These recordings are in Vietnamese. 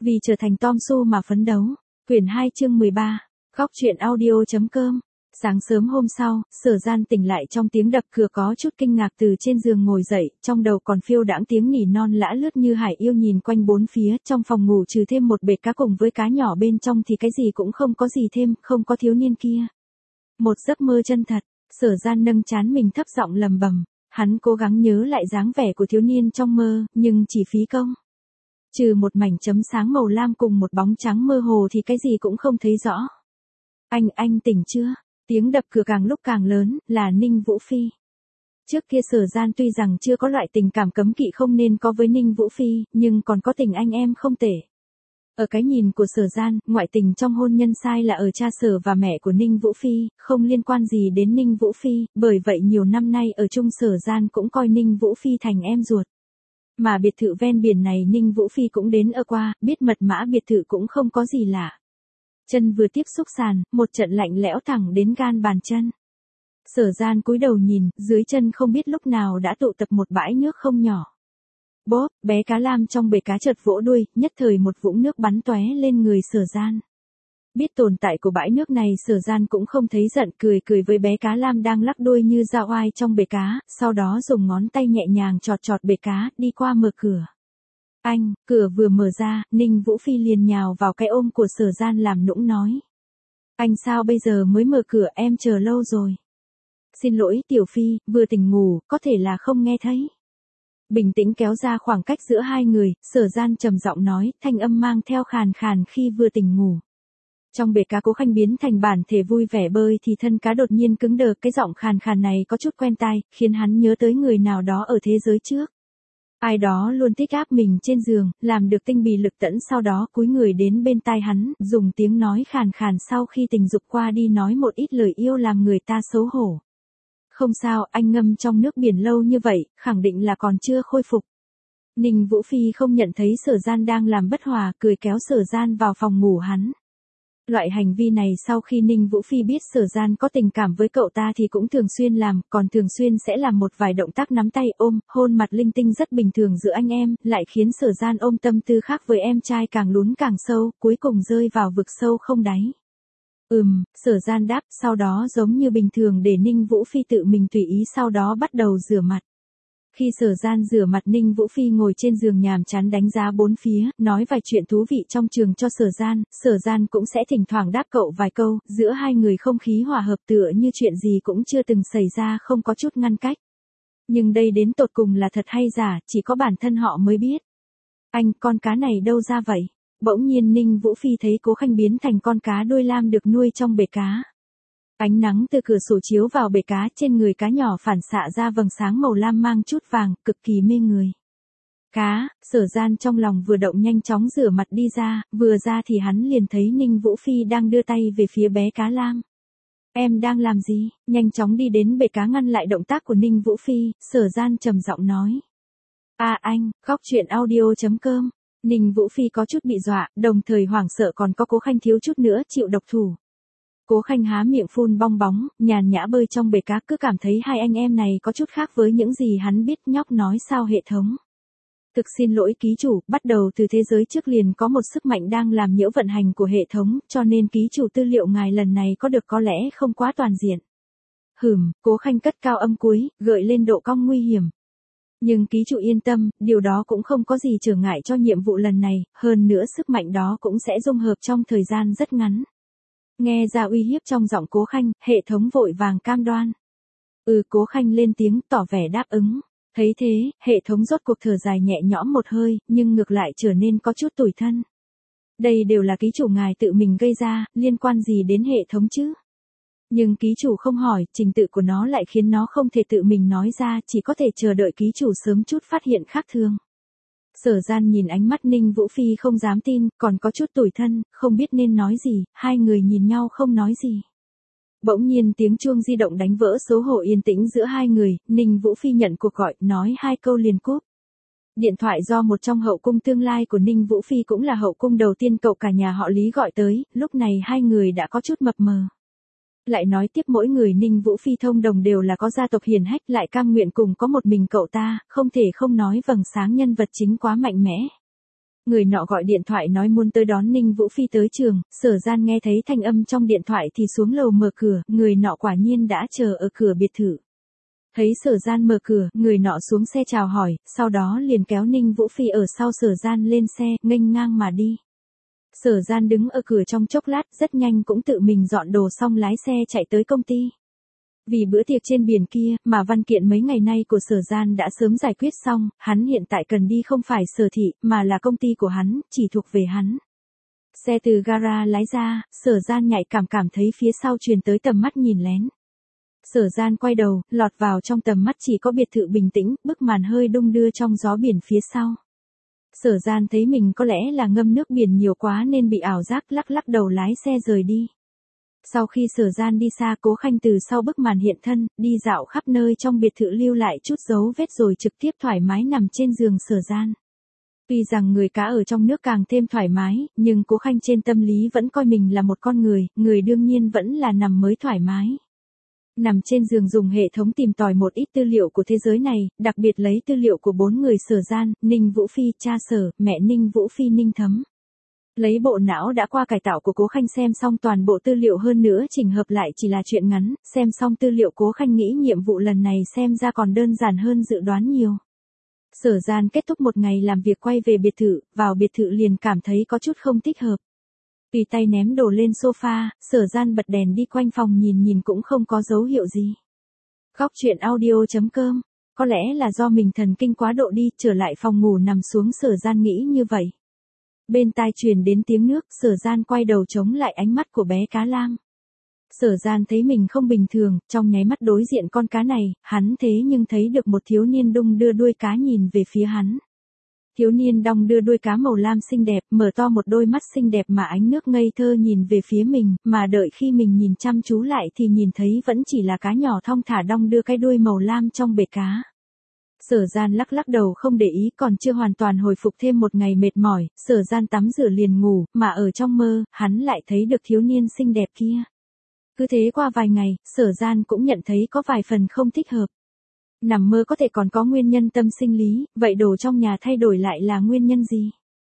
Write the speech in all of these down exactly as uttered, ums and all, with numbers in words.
Vì trở thành Tom Soo mà phấn đấu. Quyển hai chương mười ba. Góc truyện audio.com. Sáng sớm hôm sau, Sở Gian tỉnh lại trong tiếng đập cửa, có chút kinh ngạc từ trên giường ngồi dậy, trong đầu còn phiêu đãng tiếng nỉ non lã lướt như hải yêu, nhìn quanh bốn phía, trong phòng ngủ trừ thêm một bệt cá cùng với cá nhỏ bên trong thì cái gì cũng không có gì thêm, không có thiếu niên kia. Một giấc mơ chân thật. Sở Gian nâng trán mình thấp giọng lầm bầm, hắn cố gắng nhớ lại dáng vẻ của thiếu niên trong mơ, nhưng chỉ phí công. Trừ một mảnh chấm sáng màu lam cùng một bóng trắng mơ hồ thì cái gì cũng không thấy rõ. Anh, anh tỉnh chưa? Tiếng đập cửa càng lúc càng lớn, là Ninh Vũ Phi. Trước kia Sở Gian tuy rằng chưa có loại tình cảm cấm kỵ không nên có với Ninh Vũ Phi, nhưng còn có tình anh em không tệ. Ở cái nhìn của Sở Gian, ngoại tình trong hôn nhân sai là ở cha Sở và mẹ của Ninh Vũ Phi, không liên quan gì đến Ninh Vũ Phi, bởi vậy nhiều năm nay ở chung Sở Gian cũng coi Ninh Vũ Phi thành em ruột. Mà biệt thự ven biển này Ninh Vũ Phi cũng đến ở qua, biết mật mã biệt thự cũng không có gì lạ. Chân vừa tiếp xúc sàn, một trận lạnh lẽo thẳng đến gan bàn chân. Sở Gian cúi đầu nhìn, dưới chân không biết lúc nào đã tụ tập một bãi nước không nhỏ. Bốp, bé cá lam trong bể cá chợt vỗ đuôi, nhất thời một vũng nước bắn tóe lên người Sở Gian. Biết tồn tại của bãi nước này, Sở Gian cũng không thấy giận, cười cười với bé cá lam đang lắc đuôi như dao oai trong bể cá, sau đó dùng ngón tay nhẹ nhàng chọt chọt bể cá, đi qua mở cửa. Anh, cửa vừa mở ra, Ninh Vũ Phi liền nhào vào cái ôm của Sở Gian làm nũng nói. Anh sao bây giờ mới mở cửa, em chờ lâu rồi. Xin lỗi Tiểu Phi, vừa tỉnh ngủ, có thể là không nghe thấy. Bình tĩnh kéo ra khoảng cách giữa hai người, Sở Gian trầm giọng nói, thanh âm mang theo khàn khàn khi vừa tỉnh ngủ. Trong bể cá Cố Khanh biến thành bản thể vui vẻ bơi thì thân cá đột nhiên cứng đờ, cái giọng khàn khàn này có chút quen tai, khiến hắn nhớ tới người nào đó ở thế giới trước. Ai đó luôn thích áp mình trên giường, làm được tinh bì lực tẫn, sau đó cúi người đến bên tai hắn, dùng tiếng nói khàn khàn sau khi tình dục qua đi nói một ít lời yêu làm người ta xấu hổ. Không sao, anh ngâm trong nước biển lâu như vậy, khẳng định là còn chưa khôi phục. Ninh Vũ Phi không nhận thấy Sở Gian đang làm bất hòa, cười kéo Sở Gian vào phòng ngủ hắn. Loại hành vi này sau khi Ninh Vũ Phi biết Sở Gian có tình cảm với cậu ta thì cũng thường xuyên làm, còn thường xuyên sẽ làm một vài động tác nắm tay, ôm, hôn mặt linh tinh rất bình thường giữa anh em, lại khiến Sở Gian ôm tâm tư khác với em trai càng lún càng sâu, cuối cùng rơi vào vực sâu không đáy. Ừm, Sở Gian đáp, sau đó giống như bình thường để Ninh Vũ Phi tự mình tùy ý, sau đó bắt đầu rửa mặt. Khi Sở Gian rửa mặt, Ninh Vũ Phi ngồi trên giường nhàm chán đánh giá bốn phía, nói vài chuyện thú vị trong trường cho Sở Gian, Sở Gian cũng sẽ thỉnh thoảng đáp cậu vài câu, giữa hai người không khí hòa hợp tựa như chuyện gì cũng chưa từng xảy ra, không có chút ngăn cách. Nhưng đây đến tột cùng là thật hay giả, chỉ có bản thân họ mới biết. Anh, con cá này đâu ra vậy? Bỗng nhiên Ninh Vũ Phi thấy Cố Khanh biến thành con cá đuôi lam được nuôi trong bể cá. Ánh nắng từ cửa sổ chiếu vào bể cá, trên người cá nhỏ phản xạ ra vầng sáng màu lam mang chút vàng, cực kỳ mê người. Cá, Sở Gian trong lòng vừa động nhanh chóng rửa mặt đi ra, vừa ra thì hắn liền thấy Ninh Vũ Phi đang đưa tay về phía bé cá lam. Em đang làm gì? Nhanh chóng đi đến bể cá ngăn lại động tác của Ninh Vũ Phi, Sở Gian trầm giọng nói. À anh, góc truyện audio.com. Ninh Vũ Phi có chút bị dọa, đồng thời hoảng sợ, còn có Cố Khanh thiếu chút nữa chịu độc thủ. Cố Khanh há miệng phun bong bóng, nhàn nhã bơi trong bể cá, cứ cảm thấy hai anh em này có chút khác với những gì hắn biết. Nhóc nói sao hệ thống. Thực xin lỗi ký chủ, bắt đầu từ thế giới trước liền có một sức mạnh đang làm nhiễu vận hành của hệ thống, cho nên ký chủ tư liệu ngài lần này có được có lẽ không quá toàn diện. Hừm, Cố Khanh cất cao âm cuối, gợi lên độ cong nguy hiểm. Nhưng ký chủ yên tâm, điều đó cũng không có gì trở ngại cho nhiệm vụ lần này, hơn nữa sức mạnh đó cũng sẽ dung hợp trong thời gian rất ngắn. Nghe ra uy hiếp trong giọng Cố Khanh, hệ thống vội vàng cam đoan. Ừ, Cố Khanh lên tiếng tỏ vẻ đáp ứng. Thấy thế, hệ thống rốt cuộc thở dài nhẹ nhõm một hơi, nhưng ngược lại trở nên có chút tủi thân. Đây đều là ký chủ ngài tự mình gây ra, liên quan gì đến hệ thống chứ? Nhưng ký chủ không hỏi, trình tự của nó lại khiến nó không thể tự mình nói ra, chỉ có thể chờ đợi ký chủ sớm chút phát hiện khác thường. Sở Gian nhìn ánh mắt Ninh Vũ Phi không dám tin, còn có chút tủi thân, không biết nên nói gì, hai người nhìn nhau không nói gì. Bỗng nhiên tiếng chuông di động đánh vỡ số hộ yên tĩnh giữa hai người, Ninh Vũ Phi nhận cuộc gọi, nói hai câu liền cúp. Điện thoại do một trong hậu cung tương lai của Ninh Vũ Phi, cũng là hậu cung đầu tiên cậu cả nhà họ Lý gọi tới, lúc này hai người đã có chút mập mờ. Lại nói tiếp, mỗi người Ninh Vũ Phi thông đồng đều là có gia tộc hiền hách, lại cam nguyện cùng có một mình cậu ta, không thể không nói vầng sáng nhân vật chính quá mạnh mẽ. Người nọ gọi điện thoại nói muốn tới đón Ninh Vũ Phi tới trường, Sở Gian nghe thấy thanh âm trong điện thoại thì xuống lầu mở cửa, người nọ quả nhiên đã chờ ở cửa biệt thự. Thấy Sở Gian mở cửa, người nọ xuống xe chào hỏi, sau đó liền kéo Ninh Vũ Phi ở sau Sở Gian lên xe, nghênh ngang mà đi. Sở Gian đứng ở cửa trong chốc lát, rất nhanh cũng tự mình dọn đồ xong lái xe chạy tới công ty. Vì bữa tiệc trên biển kia, mà văn kiện mấy ngày nay của Sở Gian đã sớm giải quyết xong, hắn hiện tại cần đi không phải Sở Thị, mà là công ty của hắn, chỉ thuộc về hắn. Xe từ gara lái ra, Sở Gian nhạy cảm cảm thấy phía sau truyền tới tầm mắt nhìn lén. Sở Gian quay đầu, lọt vào trong tầm mắt chỉ có biệt thự bình tĩnh, bức màn hơi đung đưa trong gió biển phía sau. Sở Gian thấy mình có lẽ là ngâm nước biển nhiều quá nên bị ảo giác, lắc lắc đầu lái xe rời đi. Sau khi Sở Gian đi xa, Cố Khanh từ sau bức màn hiện thân, đi dạo khắp nơi trong biệt thự lưu lại chút dấu vết rồi trực tiếp thoải mái nằm trên giường Sở Gian. Tuy rằng người cá ở trong nước càng thêm thoải mái, nhưng Cố Khanh trên tâm lý vẫn coi mình là một con người, người đương nhiên vẫn là nằm mới thoải mái. Nằm trên giường dùng hệ thống tìm tòi một ít tư liệu của thế giới này, đặc biệt lấy tư liệu của bốn người Sở Gian, Ninh Vũ Phi, cha Sở, mẹ Ninh Vũ Phi Ninh Thấm. Lấy bộ não đã qua cải tạo của Cố Khanh xem xong toàn bộ tư liệu, hơn nữa chỉnh hợp lại chỉ là chuyện ngắn, xem xong tư liệu Cố Khanh nghĩ nhiệm vụ lần này xem ra còn đơn giản hơn dự đoán nhiều. Sở Gian kết thúc một ngày làm việc quay về biệt thự, vào biệt thự liền cảm thấy có chút không thích hợp. Tùy tay ném đồ lên sofa, Sở Gian bật đèn đi quanh phòng nhìn nhìn cũng không có dấu hiệu gì. Góc truyện audio chấm com, có lẽ là do mình thần kinh quá độ đi, trở lại phòng ngủ nằm xuống Sở Gian nghĩ như vậy. Bên tai truyền đến tiếng nước, Sở Gian quay đầu chống lại ánh mắt của bé cá lam. Sở Gian thấy mình không bình thường, trong nháy mắt đối diện con cá này, hắn thế nhưng thấy được một thiếu niên đung đưa đuôi cá nhìn về phía hắn. Thiếu niên đong đưa đuôi cá màu lam xinh đẹp, mở to một đôi mắt xinh đẹp mà ánh nước ngây thơ nhìn về phía mình, mà đợi khi mình nhìn chăm chú lại thì nhìn thấy vẫn chỉ là cá nhỏ thong thả đong đưa cái đuôi màu lam trong bể cá. Sở Gian lắc lắc đầu không để ý, còn chưa hoàn toàn hồi phục thêm một ngày mệt mỏi, Sở Gian tắm rửa liền ngủ, mà ở trong mơ, hắn lại thấy được thiếu niên xinh đẹp kia. Cứ thế qua vài ngày, Sở Gian cũng nhận thấy có vài phần không thích hợp. Nằm mơ có thể còn có nguyên nhân tâm sinh lý, vậy đồ trong nhà thay đổi lại là nguyên nhân gì?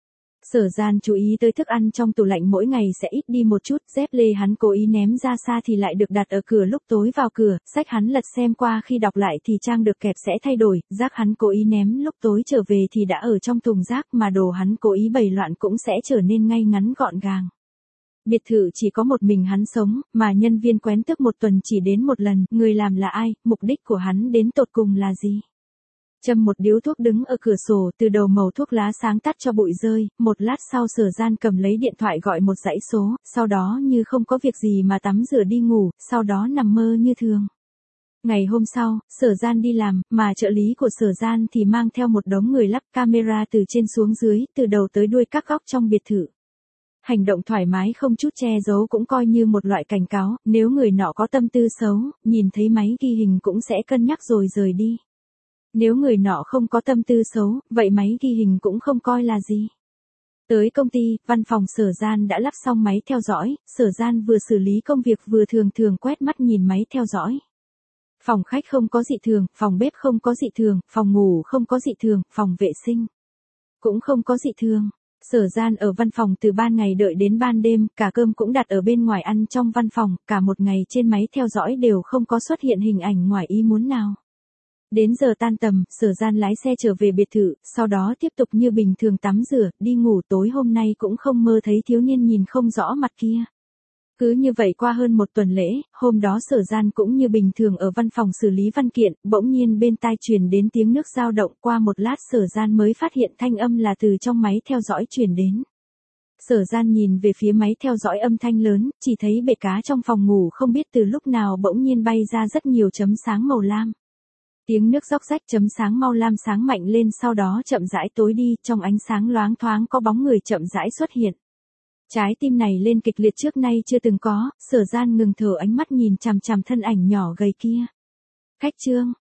Sở Gian chú ý tới thức ăn trong tủ lạnh mỗi ngày sẽ ít đi một chút, dép lê hắn cố ý ném ra xa thì lại được đặt ở cửa lúc tối vào cửa, sách hắn lật xem qua khi đọc lại thì trang được kẹp sẽ thay đổi, rác hắn cố ý ném lúc tối trở về thì đã ở trong thùng rác, mà đồ hắn cố ý bày loạn cũng sẽ trở nên ngay ngắn gọn gàng. Biệt thự chỉ có một mình hắn sống, mà nhân viên quén tước một tuần chỉ đến một lần, người làm là ai, mục đích của hắn đến tột cùng là gì? Châm một điếu thuốc đứng ở cửa sổ, từ đầu màu thuốc lá sáng tắt cho bụi rơi, một lát sau Sở Gian cầm lấy điện thoại gọi một dãy số, sau đó như không có việc gì mà tắm rửa đi ngủ, sau đó nằm mơ như thường. Ngày hôm sau, Sở Gian đi làm, mà trợ lý của Sở Gian thì mang theo một đống người lắp camera từ trên xuống dưới, từ đầu tới đuôi các góc trong biệt thự. Hành động thoải mái không chút che giấu cũng coi như một loại cảnh cáo, nếu người nọ có tâm tư xấu, nhìn thấy máy ghi hình cũng sẽ cân nhắc rồi rời đi. Nếu người nọ không có tâm tư xấu, vậy máy ghi hình cũng không coi là gì. Tới công ty, văn phòng Sở Gian đã lắp xong máy theo dõi, Sở Gian vừa xử lý công việc vừa thường thường quét mắt nhìn máy theo dõi. Phòng khách không có dị thường, phòng bếp không có dị thường, phòng ngủ không có dị thường, phòng vệ sinh cũng không có dị thường. Sở Gian ở văn phòng từ ban ngày đợi đến ban đêm, cả cơm cũng đặt ở bên ngoài ăn trong văn phòng, cả một ngày trên máy theo dõi đều không có xuất hiện hình ảnh ngoài ý muốn nào. Đến giờ tan tầm, Sở Gian lái xe trở về biệt thự, sau đó tiếp tục như bình thường tắm rửa, đi ngủ, tối hôm nay cũng không mơ thấy thiếu niên nhìn không rõ mặt kia. Cứ như vậy qua hơn một tuần lễ, hôm đó Sở Gian cũng như bình thường ở văn phòng xử lý văn kiện, bỗng nhiên bên tai truyền đến tiếng nước dao động, qua một lát Sở Gian mới phát hiện thanh âm là từ trong máy theo dõi truyền đến. Sở Gian nhìn về phía máy theo dõi âm thanh lớn, chỉ thấy bể cá trong phòng ngủ không biết từ lúc nào bỗng nhiên bay ra rất nhiều chấm sáng màu lam. Tiếng nước róc rách, chấm sáng màu lam sáng mạnh lên, sau đó chậm rãi tối đi, trong ánh sáng loáng thoáng có bóng người chậm rãi xuất hiện. Trái tim này lên kịch liệt trước nay chưa từng có, Sở Gian ngừng thở, ánh mắt nhìn chằm chằm thân ảnh nhỏ gầy kia. Khách Trương,